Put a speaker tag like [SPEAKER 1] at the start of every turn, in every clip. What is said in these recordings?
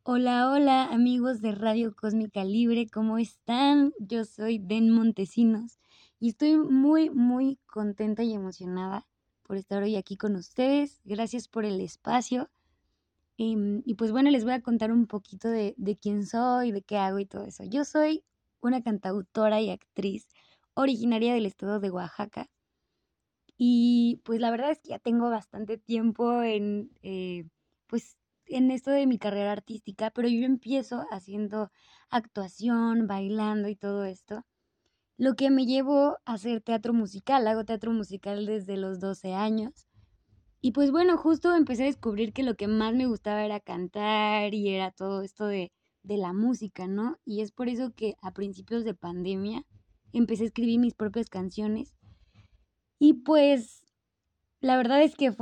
[SPEAKER 1] Hola, hola amigos de Radio Cósmica Libre, ¿cómo están? Yo soy Den Montesinos y estoy muy contenta y emocionada por estar hoy aquí con ustedes. Gracias por el espacio. Y pues bueno, les voy a contar un poquito de quién soy, de qué hago y todo eso. Yo soy una cantautora y actriz originaria del estado de Oaxaca y pues la verdad es que ya tengo bastante tiempo pues en esto de mi carrera artística, pero yo empiezo haciendo actuación, bailando y todo esto, lo que me llevó a hacer teatro musical. Hago teatro musical desde los 12 años. Y pues bueno, justo empecé a descubrir que lo que más me gustaba era cantar y era todo esto de la música, ¿no? Y es por eso que a principios de pandemia empecé a escribir mis propias canciones. Y pues la verdad es que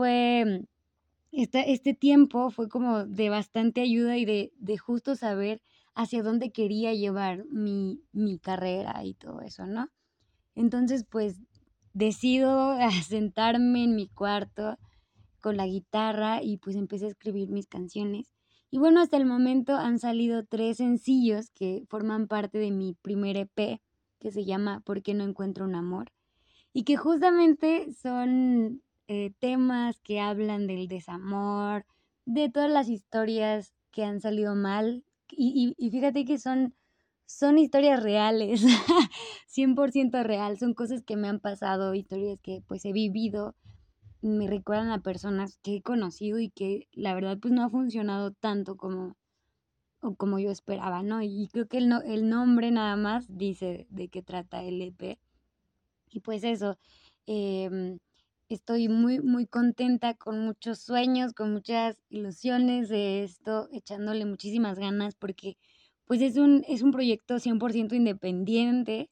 [SPEAKER 1] este tiempo fue como de bastante ayuda y de justo saber hacia dónde quería llevar mi carrera y todo eso, ¿no? Entonces, pues decido sentarme en mi cuarto con la guitarra y pues empecé a escribir mis canciones. Y bueno, hasta el momento han salido 3 sencillos que forman parte de mi primer EP, que se llama ¿Por qué no encuentro un amor? Y que justamente son temas que hablan del desamor, de todas las historias que han salido mal. Y fíjate que son historias reales, 100% real, son cosas que me han pasado, historias que pues he vivido, me recuerdan a personas que he conocido y que la verdad pues no ha funcionado tanto como yo esperaba, ¿no? Y creo que el nombre nada más dice de qué trata el EP. Y pues eso, em, estoy muy contenta, con muchos sueños, con muchas ilusiones de esto, echándole muchísimas ganas porque pues es un proyecto 100% independiente,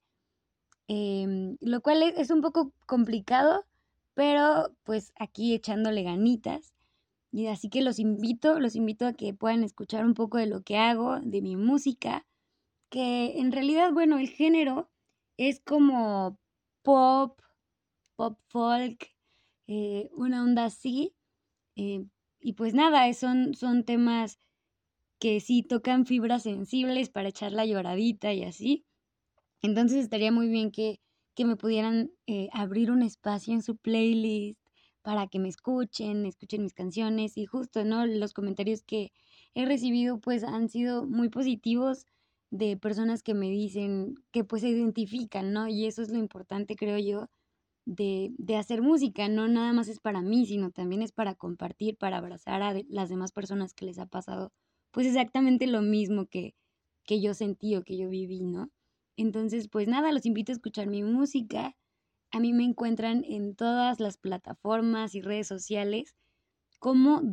[SPEAKER 1] lo cual es un poco complicado, pero pues aquí echándole ganitas. Y así que los invito a que puedan escuchar un poco de lo que hago, de mi música, que en realidad, bueno, el género es como pop, pop folk, una onda así. eh, y pues nada, son temas que sí tocan fibras sensibles para echar la lloradita y así. Entonces estaría muy bien que me pudieran abrir un espacio en su playlist para que me escuchen mis canciones y justo, ¿no? Los comentarios que he recibido pues han sido muy positivos de personas que me dicen que pues se identifican, ¿no? Y eso es lo importante, creo yo, de hacer música. No nada más es para mí, sino también es para compartir, para abrazar a las demás personas que les ha pasado pues exactamente lo mismo que yo sentí o que yo viví, ¿no? Entonces, pues nada, los invito a escuchar mi música. A mí me encuentran en todas las plataformas y redes sociales como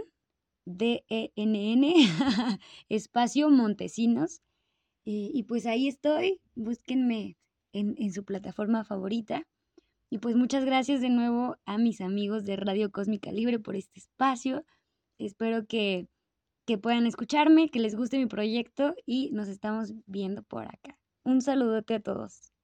[SPEAKER 1] DENN, espacio Montesinos. Y pues ahí estoy, búsquenme en su plataforma favorita. Y pues muchas gracias de nuevo a mis amigos de Radio Cósmica Libre por este espacio. Espero que puedan escucharme, que les guste mi proyecto y nos estamos viendo por acá. Un saludote a todos.